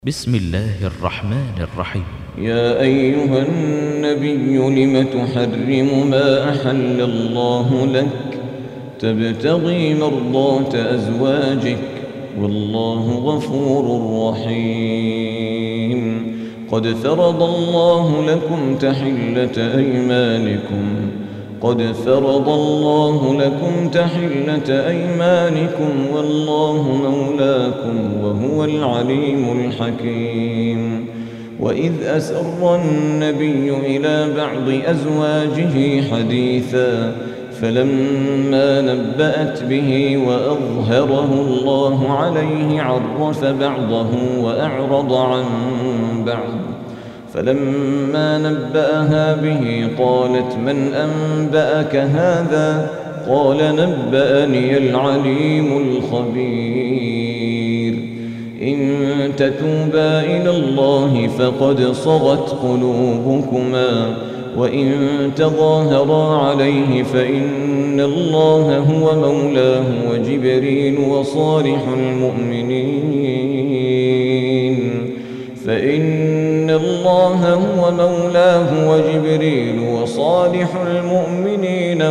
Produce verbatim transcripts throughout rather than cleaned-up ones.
بسم الله الرحمن الرحيم. يا أيها النبي لم تحرم ما أحل الله لك تبتغي مرضات أزواجك والله غفور رحيم. قد فرض الله لكم تحلة أيمانكم قد فرض الله لكم تحلة أيمانكم والله مولاكم وهو العليم الحكيم. وإذ أسر النبي إلى بعض أزواجه حديثا فلما نبأت به وأظهره الله عليه عرف بعضه وأعرض عن بعض. فلما نبأها به قالت من أنبأك هذا؟ قال نبأني العليم الخبير. إن تتوبا إلى الله فقد صغت قلوبكما وإن تظاهرا عليه فإن الله هو مولاه وجبريل وصالح المؤمنين فإن الله هو مولاه وجبريل وصالح المؤمنين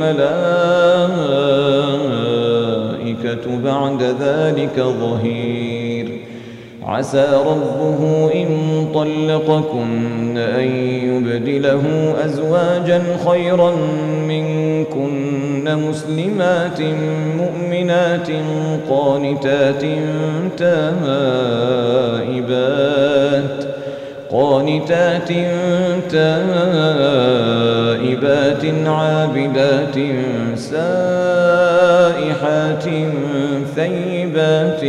والملائكة بعد ذلك ظهير. عسى ربه إن طلقكن أن يبدله أزواجا خيرا منكن مسلمات مؤمنات قانتات تائبات قانتات تائبات عابدات سائحات ثيبات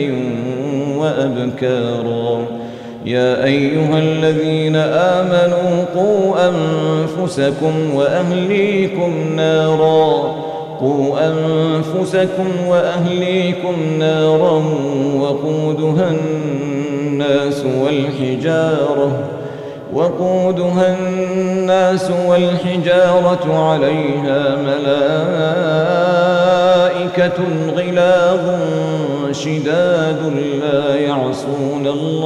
وأبكارا. يا أيها الذين آمنوا قوا أنفسكم وأهليكم نارا قوا أنفسكم وأهليكم نارا وقودها الناس والحجارة وقودها الناس والحجارة عليها ملائكة غلاظ شداد لا يعصون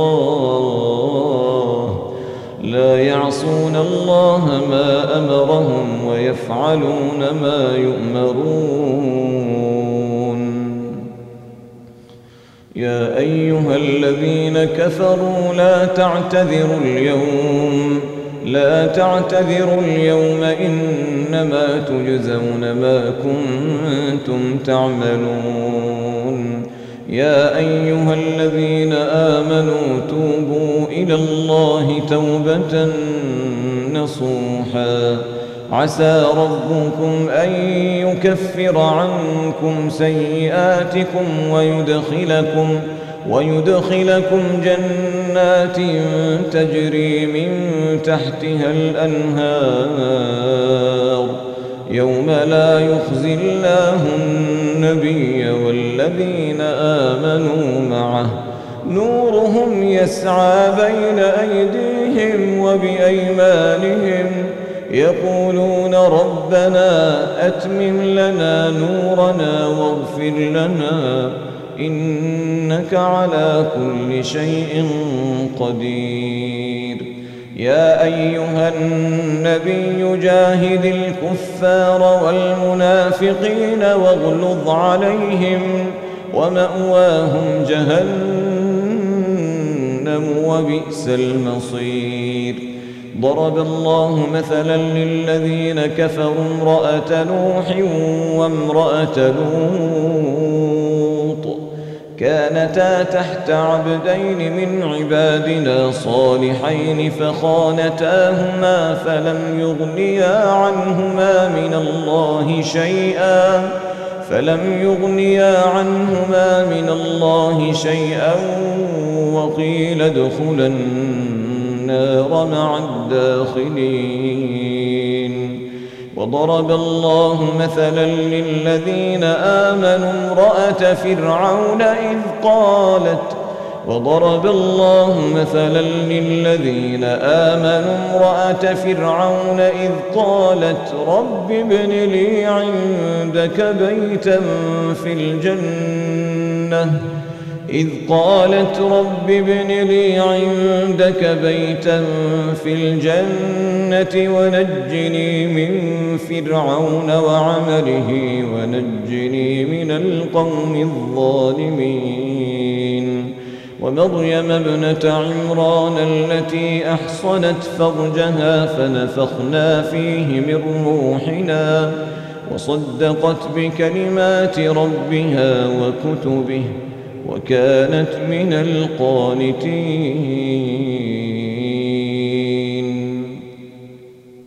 الله لا يعصون الله ما أمرهم ويفعلون ما يؤمرون. يا أيها الذين كفروا لا تعتذروا اليوم لا تعتذروا اليوم إنما تجزون ما كنتم تعملون. يا أيها الذين آمنوا توبوا إلى الله توبة نصوحا. عسى ربكم أن يكفر عنكم سيئاتكم ويدخلكم ويدخلكم جنات تجري من تحتها الأنهار يوم لا يخزي الله النبي والذين آمنوا معه نورهم يسعى بين أيديهم وبأيمانهم يقولون ربنا أتمم لنا نورنا واغفر لنا إنك على كل شيء قدير. يا أيها النبي جاهد الكفار والمنافقين واغلظ عليهم ومأواهم جهنم وبئس المصير. ضرب الله مثلا للذين كفروا امرأة نوح وامرأة لوط كانتا تحت عبدين من عبادنا صالحين فخانتاهما فلم يغنيا عنهما من الله شيئا فلم يغنيا عنهما من الله شيئا وقيل ادخلا النار مع الداخلين. وضرب الله مثلا للذين آمنوا امرأة فرعون إذ قالت وضرب الله مثلا للذين آمنوا امرأة فرعون إذ قالت رب ابن لي عندك بيتا في الجنة إذ قالت رب ابن لي عندك بيتا في الجنة ونجني من فرعون وعمله ونجني من القوم الظالمين ومريم ابنة عمران التي أحصنت فرجها فنفخنا فيه من روحنا وصدقت بكلمات ربها وكتبه وكانت من القانتين.